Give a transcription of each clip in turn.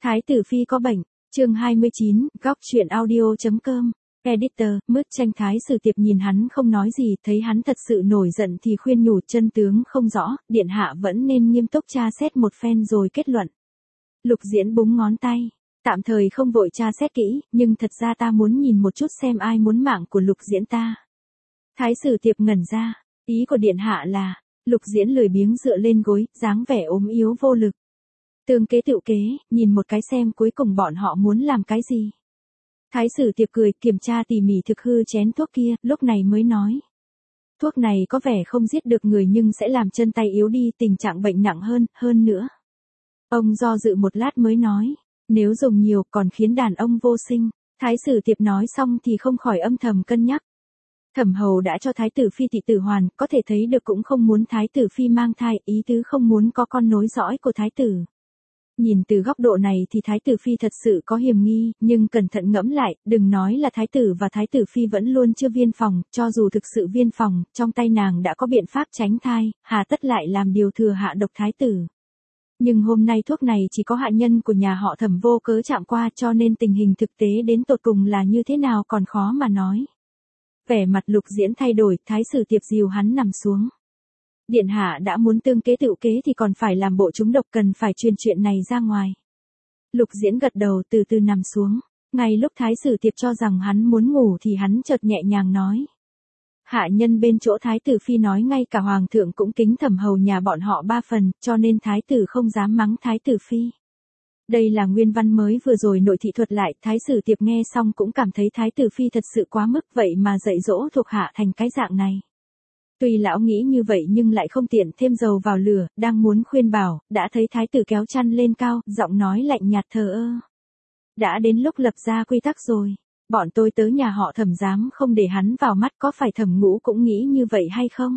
Thái tử phi có bệnh, chương 29, góc truyện audio.com, editor, mứt tranh Thái sử tiệp nhìn hắn không nói gì, thấy hắn thật sự nổi giận thì khuyên nhủ chân tướng không rõ, điện hạ vẫn nên nghiêm túc tra xét một phen rồi kết luận. Lục Diễn búng ngón tay, tạm thời không vội tra xét kỹ, nhưng thật ra ta muốn nhìn một chút xem ai muốn mạng của Lục Diễn ta. Thái sử tiệp ngẩn ra, ý của điện hạ là, Lục Diễn lười biếng dựa lên gối, dáng vẻ ốm yếu vô lực. Tương kế tựu kế, nhìn một cái xem cuối cùng bọn họ muốn làm cái gì. Thái sử tiệp cười, kiểm tra tỉ mỉ thực hư chén thuốc kia, lúc này mới nói. Thuốc này có vẻ không giết được người nhưng sẽ làm chân tay yếu đi, tình trạng bệnh nặng hơn nữa. Ông do dự một lát mới nói, nếu dùng nhiều còn khiến đàn ông vô sinh. Thái sử tiệp nói xong thì không khỏi âm thầm cân nhắc. Thẩm hầu đã cho thái tử phi thị tử hoàn, có thể thấy được cũng không muốn thái tử phi mang thai, ý tứ không muốn có con nối dõi của thái tử. Nhìn từ góc độ này thì thái tử phi thật sự có hiểm nghi, nhưng cẩn thận ngẫm lại, đừng nói là thái tử và thái tử phi vẫn luôn chưa viên phòng, cho dù thực sự viên phòng, trong tay nàng đã có biện pháp tránh thai, hà tất lại làm điều thừa hạ độc thái tử. Nhưng hôm nay thuốc này chỉ có hạ nhân của nhà họ Thẩm vô cớ chạm qua, cho nên tình hình thực tế đến tột cùng là như thế nào còn khó mà nói. Vẻ mặt Lục Diễn thay đổi, thái sử tiệp dìu hắn nằm xuống. Điện hạ đã muốn tương kế tựu kế thì còn phải làm bộ trúng độc, cần phải truyền chuyện này ra ngoài. Lục Diễn gật đầu, từ từ nằm xuống. Ngay lúc thái sử tiệp cho rằng hắn muốn ngủ thì hắn chợt nhẹ nhàng nói. Hạ nhân bên chỗ thái tử phi nói ngay cả hoàng thượng cũng kính Thẩm hầu nhà bọn họ 3 phần, cho nên thái tử không dám mắng thái tử phi. Đây là nguyên văn mới vừa rồi nội thị thuật lại, thái sử tiệp nghe xong cũng cảm thấy thái tử phi thật sự quá mức, vậy mà dạy dỗ thuộc hạ thành cái dạng này. Tuy lão nghĩ như vậy nhưng lại không tiện thêm dầu vào lửa, đang muốn khuyên bảo, đã thấy thái tử kéo chăn lên cao, giọng nói lạnh nhạt thờ ơ. Đã đến lúc lập ra quy tắc rồi, bọn tôi tới nhà họ Thẩm dám không để hắn vào mắt, có phải Thẩm Ngũ cũng nghĩ như vậy hay không?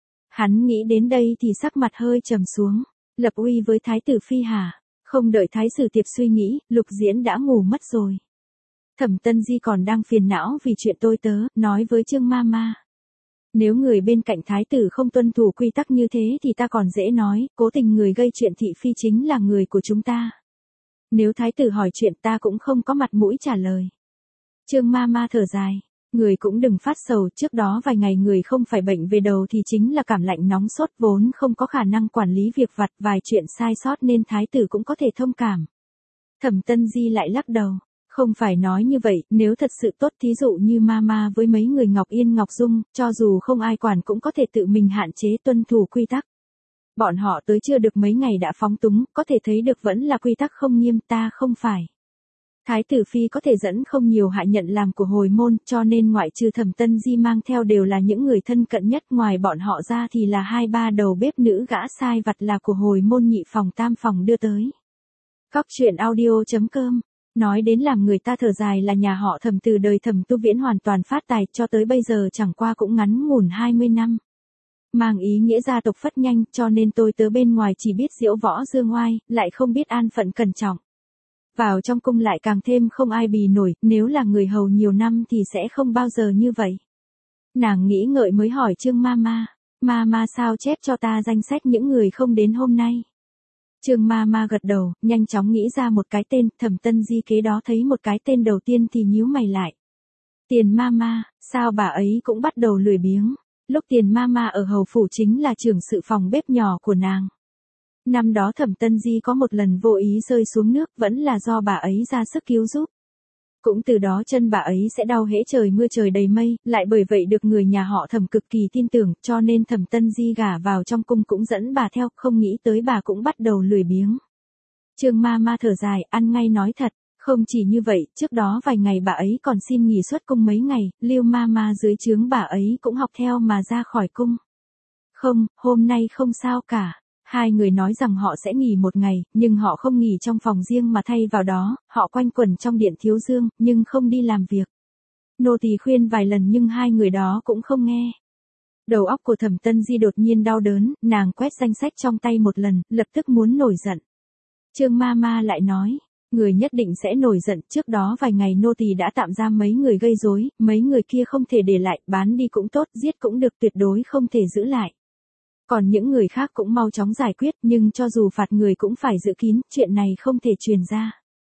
Hắn nghĩ đến đây thì sắc mặt hơi trầm xuống, lập uy với thái tử phi hả? Không đợi thái sử tiệp suy nghĩ, Lục Diễn đã ngủ mất rồi. Thẩm Tân Di còn đang phiền não vì chuyện tôi tớ, nói với Trương Mama. Nếu người bên cạnh thái tử không tuân thủ quy tắc như thế thì ta còn dễ nói, cố tình người gây chuyện thị phi chính là người của chúng ta. Nếu thái tử hỏi chuyện ta cũng không có mặt mũi trả lời. Trương Mama thở dài, người cũng đừng phát sầu, trước đó vài ngày người không phải bệnh về đầu thì chính là cảm lạnh nóng sốt, vốn không có khả năng quản lý việc vặt, vài chuyện sai sót nên thái tử cũng có thể thông cảm. Thẩm Tân Di lại lắc đầu. Không phải nói như vậy, nếu thật sự tốt thí dụ như Mama với mấy người Ngọc Yên Ngọc Dung, cho dù không ai quản cũng có thể tự mình hạn chế tuân thủ quy tắc. Bọn họ tới chưa được mấy ngày đã phóng túng, có thể thấy được vẫn là quy tắc không nghiêm, ta không phải. Thái tử phi có thể dẫn không nhiều hạ nhận làm của hồi môn, cho nên ngoại trừ Thẩm Tân Di mang theo đều là những người thân cận nhất, ngoài bọn họ ra thì là 2-3 đầu bếp nữ gã sai vặt là của hồi môn nhị phòng tam phòng đưa tới. Góc truyện audio.com. Nói đến làm người ta thở dài là nhà họ Thẩm từ đời Thẩm Tu Viễn hoàn toàn phát tài cho tới bây giờ chẳng qua cũng ngắn ngủn 20 năm. Mang ý nghĩa gia tộc phất nhanh, cho nên tôi tớ bên ngoài chỉ biết diễu võ dương oai, lại không biết an phận cẩn trọng. Vào trong cung lại càng thêm không ai bì nổi, nếu là người hầu nhiều năm thì sẽ không bao giờ như vậy. Nàng nghĩ ngợi mới hỏi Trương Mama, Mama sao chép cho ta danh sách những người không đến hôm nay. Trương Mama gật đầu, nhanh chóng nghĩ ra một cái tên, Thẩm Tân Di kế đó thấy một cái tên đầu tiên thì nhíu mày lại. Tiền Mama, sao bà ấy cũng bắt đầu lười biếng, lúc Tiền Mama ở hầu phủ chính là trưởng sự phòng bếp nhỏ của nàng. Năm đó Thẩm Tân Di có một lần vô ý rơi xuống nước, vẫn là do bà ấy ra sức cứu giúp. Cũng từ đó chân bà ấy sẽ đau hễ trời mưa trời đầy mây, lại bởi vậy được người nhà họ Thẩm cực kỳ tin tưởng, cho nên Thẩm Tân Di gả vào trong cung cũng dẫn bà theo, không nghĩ tới bà cũng bắt đầu lười biếng. Trương Mama thở dài, ăn ngay nói thật, không chỉ như vậy, trước đó vài ngày bà ấy còn xin nghỉ xuất cung mấy ngày, Lưu Mama dưới trướng bà ấy cũng học theo mà ra khỏi cung. Không, hôm nay không sao cả. Hai người nói rằng họ sẽ nghỉ một ngày, nhưng họ không nghỉ trong phòng riêng mà thay vào đó, họ quanh quẩn trong điện Thiếu Dương, nhưng không đi làm việc. Nô tỳ khuyên vài lần nhưng hai người đó cũng không nghe. Đầu óc của Thẩm Tân Di đột nhiên đau đớn, nàng quét danh sách trong tay một lần, lập tức muốn nổi giận. Trương Mama lại nói, người nhất định sẽ nổi giận, trước đó vài ngày nô tỳ đã tạm giam mấy người gây rối, mấy người kia không thể để lại, bán đi cũng tốt, giết cũng được, tuyệt đối không thể giữ lại. Còn những người khác cũng mau chóng giải quyết, nhưng cho dù phạt người cũng phải giữ kín, chuyện này không thể truyền ra.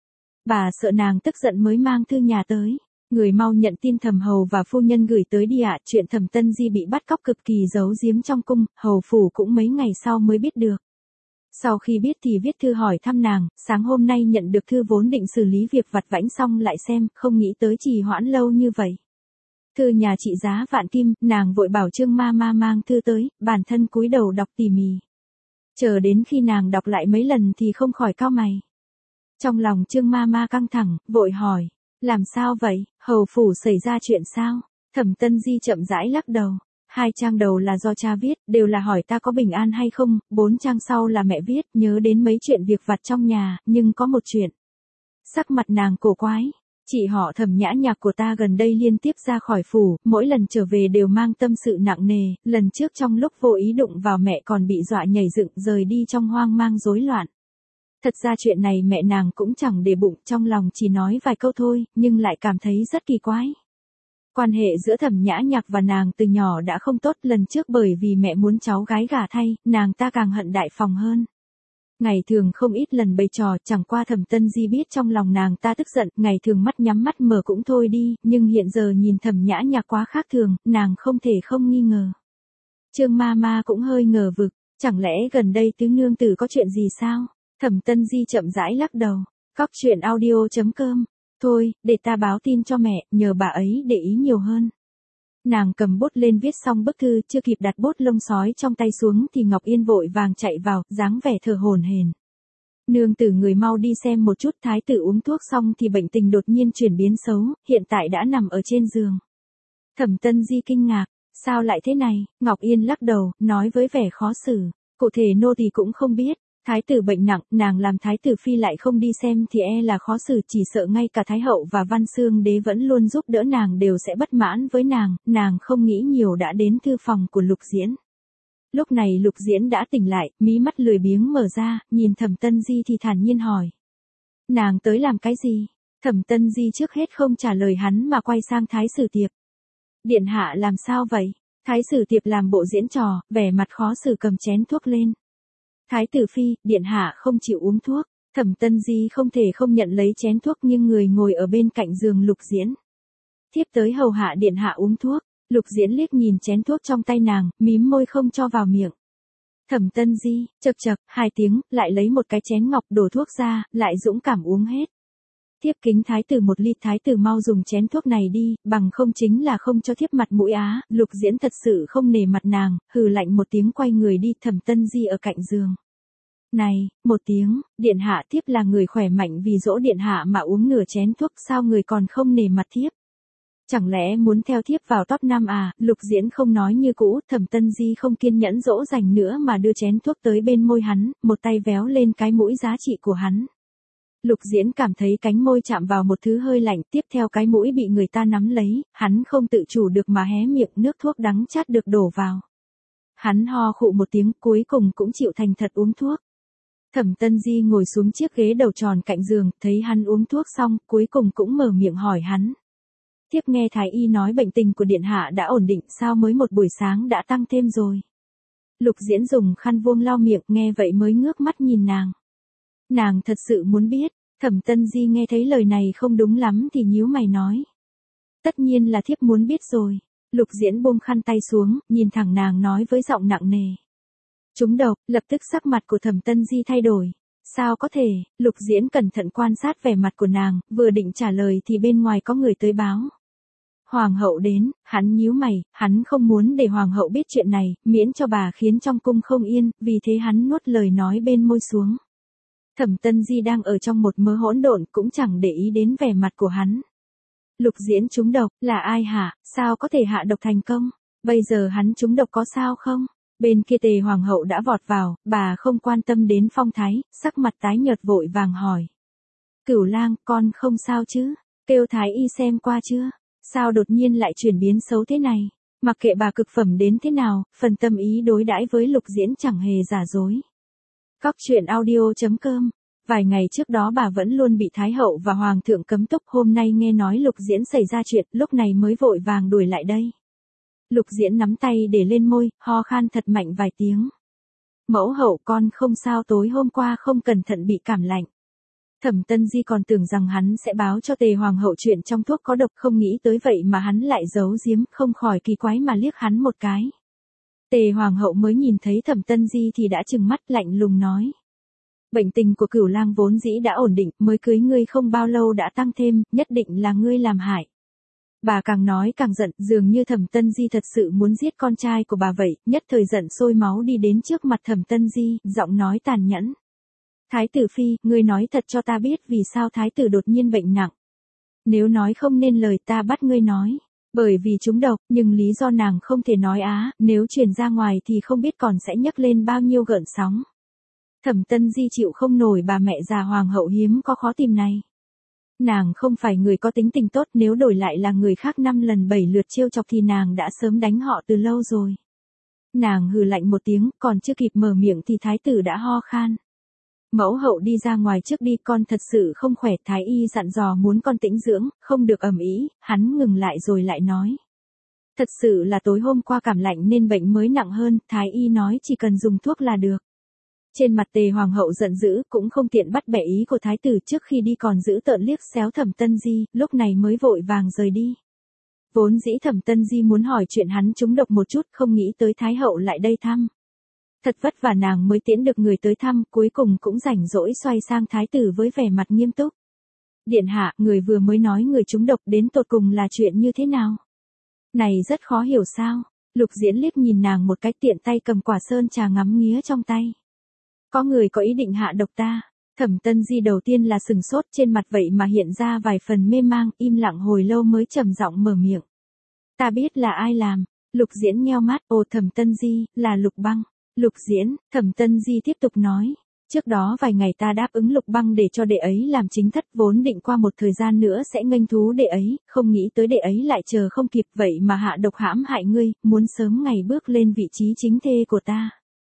Bà sợ nàng tức giận mới mang thư nhà tới. Người mau nhận tin thẩm hầu và phu nhân gửi tới đi ạ. Chuyện Thẩm Tân Di bị bắt cóc cực kỳ giấu giếm trong cung, hầu phủ cũng mấy ngày sau mới biết được. Sau khi biết thì viết thư hỏi thăm nàng, sáng hôm nay nhận được thư vốn định xử lý việc vặt vãnh xong lại xem, không nghĩ tới trì hoãn lâu như vậy. Thư nhà trị giá vạn kim, nàng vội bảo Trương Ma Ma mang thư tới, bản thân cúi đầu đọc tỉ mỉ. Chờ đến khi nàng đọc lại mấy lần thì không khỏi cau mày. Trong lòng Trương Ma Ma căng thẳng, vội hỏi, làm sao vậy, hầu phủ xảy ra chuyện sao? Thẩm Tân Di chậm rãi lắc đầu. 2 trang đầu là do cha viết, đều là hỏi ta có bình an hay không, 4 trang sau là mẹ viết, nhớ đến mấy chuyện việc vặt trong nhà, nhưng có một chuyện. Sắc mặt nàng cổ quái. Chị họ Thẩm Nhã Nhạc của ta gần đây liên tiếp ra khỏi phủ, mỗi lần trở về đều mang tâm sự nặng nề, lần trước trong lúc vô ý đụng vào mẹ còn bị dọa nhảy dựng rời đi trong hoang mang rối loạn. Thật ra chuyện này mẹ nàng cũng chẳng để bụng, trong lòng chỉ nói vài câu thôi, nhưng lại cảm thấy rất kỳ quái. Quan hệ giữa Thẩm Nhã Nhạc và nàng từ nhỏ đã không tốt, lần trước bởi vì mẹ muốn cháu gái gả thay, nàng ta càng hận đại phòng hơn. Ngày thường không ít lần bày trò, chẳng qua Thẩm Tân Di biết trong lòng nàng ta tức giận, ngày thường mắt nhắm mắt mở cũng thôi đi, nhưng hiện giờ nhìn Thẩm Nhã Nhạc quá khác thường, nàng không thể không nghi ngờ. Trương Ma Ma cũng hơi ngờ vực, chẳng lẽ gần đây tứ nương tử có chuyện gì sao? Thẩm Tân Di chậm rãi lắc đầu. Cóc truyện audio.com. Thôi, để ta báo tin cho mẹ, nhờ bà ấy để ý nhiều hơn. Nàng cầm bút lên viết xong bức thư, chưa kịp đặt bút lông sói trong tay xuống thì Ngọc Yên vội vàng chạy vào, dáng vẻ thở hổn hển. Nương tử người mau đi xem một chút, thái tử uống thuốc xong thì bệnh tình đột nhiên chuyển biến xấu, hiện tại đã nằm ở trên giường. Thẩm Tân Di kinh ngạc, sao lại thế này? Ngọc Yên lắc đầu, nói với vẻ khó xử, cụ thể nô tỳ cũng không biết. Thái tử bệnh nặng, nàng làm thái tử phi lại không đi xem thì là khó xử, chỉ sợ ngay cả thái hậu và Văn Xương đế vẫn luôn giúp đỡ nàng đều sẽ bất mãn với nàng không nghĩ nhiều đã đến thư phòng của Lục Diễn. Lúc này Lục Diễn đã tỉnh lại, mí mắt lười biếng mở ra, nhìn Thẩm Tân Di thì thản nhiên hỏi. Nàng tới làm cái gì? Thẩm Tân Di trước hết không trả lời hắn mà quay sang Thái Sử Tiệp. Điện hạ làm sao vậy? Thái Sử Tiệp làm bộ diễn trò, vẻ mặt khó xử cầm chén thuốc lên. Thái tử phi, điện hạ không chịu uống thuốc. Thẩm Tân Di không thể không nhận lấy chén thuốc nhưng người ngồi ở bên cạnh giường Lục Diễn. Thiếp tới hầu hạ điện hạ uống thuốc. Lục Diễn liếc nhìn chén thuốc trong tay nàng, mím môi không cho vào miệng. Thẩm Tân Di, chậc chậc, 2 tiếng, lại lấy một cái chén ngọc đổ thuốc ra, lại dũng cảm uống hết. Thiếp kính thái tử 1 ly, thái tử mau dùng chén thuốc này đi, bằng không chính là không cho thiếp mặt mũi á. Lục Diễn thật sự không nể mặt nàng, hừ lạnh một tiếng quay người đi. Thẩm Tân Di ở cạnh giường. Này, 1 tiếng, điện hạ, thiếp là người khỏe mạnh, vì dỗ điện hạ mà uống nửa chén thuốc, sao người còn không nể mặt thiếp? Chẳng lẽ muốn theo thiếp vào top 5 à? Lục Diễn không nói như cũ. Thẩm Tân Di không kiên nhẫn dỗ dành nữa mà đưa chén thuốc tới bên môi hắn, một tay véo lên cái mũi giá trị của hắn. Lục Diễn cảm thấy cánh môi chạm vào một thứ hơi lạnh, tiếp theo cái mũi bị người ta nắm lấy, hắn không tự chủ được mà hé miệng, nước thuốc đắng chát được đổ vào. Hắn ho khụ một tiếng, cuối cùng cũng chịu thành thật uống thuốc. Thẩm Tân Di ngồi xuống chiếc ghế đầu tròn cạnh giường, thấy hắn uống thuốc xong, cuối cùng cũng mở miệng hỏi hắn. Thiếp nghe thái y nói bệnh tình của điện hạ đã ổn định, sao mới một buổi sáng đã tăng thêm rồi? Lục Diễn dùng khăn vuông lau miệng, nghe vậy mới ngước mắt nhìn nàng. Nàng thật sự muốn biết. Thẩm Tân Di nghe thấy lời này không đúng lắm thì nhíu mày nói. Tất nhiên là thiếp muốn biết rồi. Lục Diễn buông khăn tay xuống, nhìn thẳng nàng nói với giọng nặng nề. Trúng độc. Lập tức sắc mặt của Thẩm Tân Di thay đổi. Sao có thể? Lục Diễn cẩn thận quan sát vẻ mặt của nàng, vừa định trả lời thì bên ngoài có người tới báo. Hoàng hậu đến, hắn nhíu mày, hắn không muốn để hoàng hậu biết chuyện này, miễn cho bà khiến trong cung không yên, vì thế hắn nuốt lời nói bên môi xuống. Thẩm Tân Di đang ở trong một mớ hỗn độn, cũng chẳng để ý đến vẻ mặt của hắn. Lục Diễn trúng độc, là ai hả? Sao có thể hạ độc thành công? Bây giờ hắn trúng độc có sao không? Bên kia Tề hoàng hậu đã vọt vào, bà không quan tâm đến phong thái, sắc mặt tái nhợt vội vàng hỏi. Cửu lang, con không sao chứ? Kêu thái y xem qua chưa? Sao đột nhiên lại chuyển biến xấu thế này? Mặc kệ bà cực phẩm đến thế nào, phần tâm ý đối đãi với Lục Diễn chẳng hề giả dối. Cóc truyện audio.com. Vài ngày trước đó bà vẫn luôn bị Thái hậu và Hoàng thượng cấm túc, hôm nay nghe nói Lục Diễn xảy ra chuyện, lúc này mới vội vàng đuổi lại đây. Lục Diễn nắm tay để lên môi, ho khan thật mạnh vài tiếng. Mẫu hậu, con không sao, tối hôm qua không cẩn thận bị cảm lạnh. Thẩm Tân Di còn tưởng rằng hắn sẽ báo cho Tề Hoàng hậu chuyện trong thuốc có độc, không nghĩ tới vậy mà hắn lại giấu giếm, không khỏi kỳ quái mà liếc hắn một cái. Tề Hoàng hậu mới nhìn thấy Thẩm Tân Di thì đã trừng mắt lạnh lùng nói. Bệnh tình của Cửu Lang vốn dĩ đã ổn định, mới cưới ngươi không bao lâu đã tăng thêm, nhất định là ngươi làm hại. Bà càng nói càng giận, dường như Thẩm Tân Di thật sự muốn giết con trai của bà vậy, nhất thời giận sôi máu đi đến trước mặt Thẩm Tân Di, giọng nói tàn nhẫn. Thái tử phi, ngươi nói thật cho ta biết vì sao thái tử đột nhiên bệnh nặng. Nếu nói không nên lời ta bắt ngươi nói. Bởi vì trúng độc, nhưng lý do nàng không thể nói nếu truyền ra ngoài thì không biết còn sẽ nhấc lên bao nhiêu gợn sóng. Thẩm Tân Di chịu không nổi bà mẹ già hoàng hậu hiếm có khó tìm này. Nàng không phải người có tính tình tốt, nếu đổi lại là người khác 5 lần 7 lượt trêu chọc thì nàng đã sớm đánh họ từ lâu rồi. Nàng hừ lạnh một tiếng, còn chưa kịp mở miệng thì thái tử đã ho khan. Mẫu hậu đi ra ngoài trước đi, con thật sự không khỏe, thái y dặn dò muốn con tĩnh dưỡng, không được ầm ĩ. Hắn ngừng lại rồi lại nói. Thật sự là tối hôm qua cảm lạnh nên bệnh mới nặng hơn, thái y nói chỉ cần dùng thuốc là được. Trên mặt Tề Hoàng hậu giận dữ, cũng không tiện bắt bẻ ý của thái tử, trước khi đi còn giữ tợn liếc xéo Thẩm Tân Di, lúc này mới vội vàng rời đi. Vốn dĩ Thẩm Tân Di muốn hỏi chuyện hắn trúng độc một chút, không nghĩ tới thái hậu lại đây thăm. Thật vất vả nàng mới tiễn được người tới thăm, cuối cùng cũng rảnh rỗi xoay sang thái tử với vẻ mặt nghiêm túc. Điện hạ, người vừa mới nói người trúng độc đến tột cùng là chuyện như thế nào? Này rất khó hiểu sao? Lục Diễn liếc nhìn nàng một cái, tiện tay cầm quả sơn trà ngắm nghía trong tay. Có người có ý định hạ độc ta. Thẩm Tân Di đầu tiên là sừng sốt, trên mặt vậy mà hiện ra vài phần mê mang, im lặng hồi lâu mới trầm giọng mở miệng. Ta biết là ai làm. Lục Diễn nheo mắt, ồ Thẩm Tân Di, là Lục Băng. Lục Diễn, Thẩm Tân Di tiếp tục nói. Trước đó vài ngày ta đáp ứng Lục Băng để cho đệ ấy làm chính thất, vốn định qua một thời gian nữa sẽ nghênh thú đệ ấy, không nghĩ tới đệ ấy lại chờ không kịp, vậy mà hạ độc hãm hại ngươi, muốn sớm ngày bước lên vị trí chính thê của ta.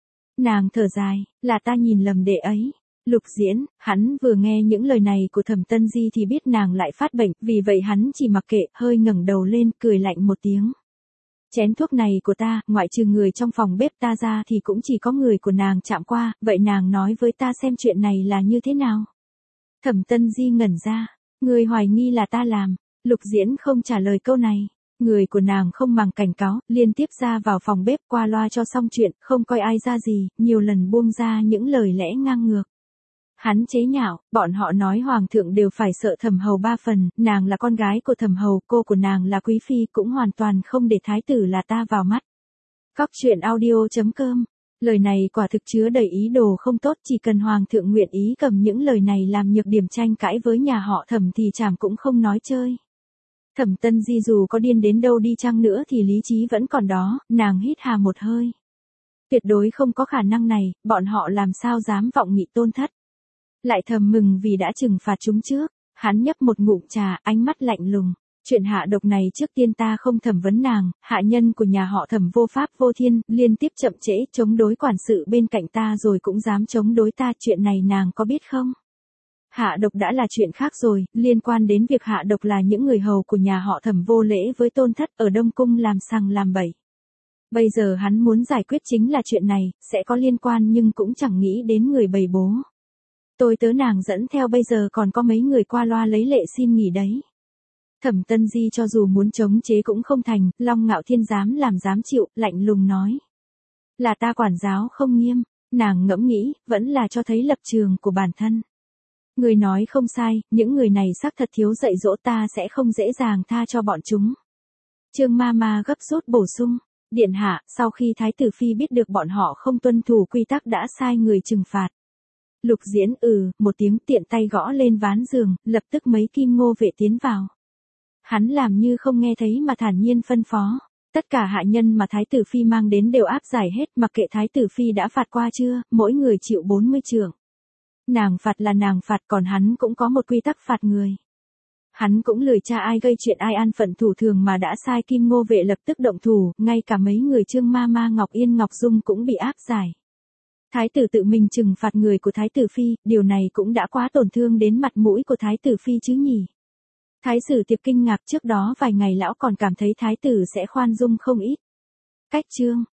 Nàng thở dài, là ta nhìn lầm đệ ấy. Lục Diễn, hắn vừa nghe những lời này của Thẩm Tân Di thì biết nàng lại phát bệnh, vì vậy hắn chỉ mặc kệ, hơi ngẩng đầu lên, cười lạnh một tiếng. Chén thuốc này của ta, ngoại trừ người trong phòng bếp ta ra thì cũng chỉ có người của nàng chạm qua, vậy nàng nói với ta xem chuyện này là như thế nào. Thẩm Tân Di ngẩn ra, người hoài nghi là ta làm. Lục Diễn không trả lời câu này. Người của nàng không màng cảnh cáo, liên tiếp ra vào phòng bếp qua loa cho xong chuyện, không coi ai ra gì, nhiều lần buông ra những lời lẽ ngang ngược. Hắn chế nhạo, bọn họ nói hoàng thượng đều phải sợ Thẩm hầu 3 phần, nàng là con gái của Thẩm hầu, cô của nàng là quý phi, cũng hoàn toàn không để thái tử là ta vào mắt. Góc truyện audio.com. Lời này quả thực chứa đầy ý đồ không tốt, chỉ cần hoàng thượng nguyện ý cầm những lời này làm nhược điểm tranh cãi với nhà họ Thẩm thì chảm cũng không nói chơi. Thẩm Tân Di dù có điên đến đâu đi chăng nữa thì lý trí vẫn còn đó, nàng hít hà một hơi. Tuyệt đối không có khả năng này, bọn họ làm sao dám vọng nghị tôn thất. Lại thầm mừng vì đã trừng phạt chúng trước, hắn nhấp một ngụm trà, ánh mắt lạnh lùng. Chuyện hạ độc này trước tiên ta không thẩm vấn nàng, hạ nhân của nhà họ Thẩm vô pháp vô thiên, liên tiếp chậm trễ, chống đối quản sự bên cạnh ta rồi cũng dám chống đối ta, chuyện này nàng có biết không? Hạ độc đã là chuyện khác rồi, liên quan đến việc hạ độc là những người hầu của nhà họ Thẩm vô lễ với tôn thất ở Đông Cung làm sằng làm bậy. Bây giờ hắn muốn giải quyết chính là chuyện này, sẽ có liên quan nhưng cũng chẳng nghĩ đến người bầy bố. Tôi tớ nàng dẫn theo bây giờ còn có mấy người qua loa lấy lệ xin nghỉ đấy. Thẩm Tân Di cho dù muốn chống chế cũng không thành, Long Ngạo Thiên dám làm dám chịu, lạnh lùng nói. Là ta quản giáo không nghiêm, nàng ngẫm nghĩ, vẫn là cho thấy lập trường của bản thân. Người nói không sai, những người này xác thật thiếu dạy dỗ, ta sẽ không dễ dàng tha cho bọn chúng. Trương Mama gấp rút bổ sung, điện hạ, sau khi Thái tử Phi biết được bọn họ không tuân thủ quy tắc đã sai người trừng phạt. Lục Diễn một tiếng tiện tay gõ lên ván giường, lập tức mấy kim ngô vệ tiến vào. Hắn làm như không nghe thấy mà thản nhiên phân phó. Tất cả hạ nhân mà Thái tử Phi mang đến đều áp giải hết, mặc kệ Thái tử Phi đã phạt qua chưa, mỗi người chịu 40 trượng. Nàng phạt là nàng phạt, còn hắn cũng có một quy tắc phạt người. Hắn cũng lười tra ai gây chuyện ai an phận thủ thường mà đã sai kim ngô vệ lập tức động thủ, ngay cả mấy người Trương Mama Ngọc Yên Ngọc Dung cũng bị áp giải. Thái tử tự mình trừng phạt người của Thái tử Phi, điều này cũng đã quá tổn thương đến mặt mũi của Thái tử Phi chứ nhỉ. Thái sử Tiệp kinh ngạc, trước đó vài ngày lão còn cảm thấy Thái tử sẽ khoan dung không ít. Cách chương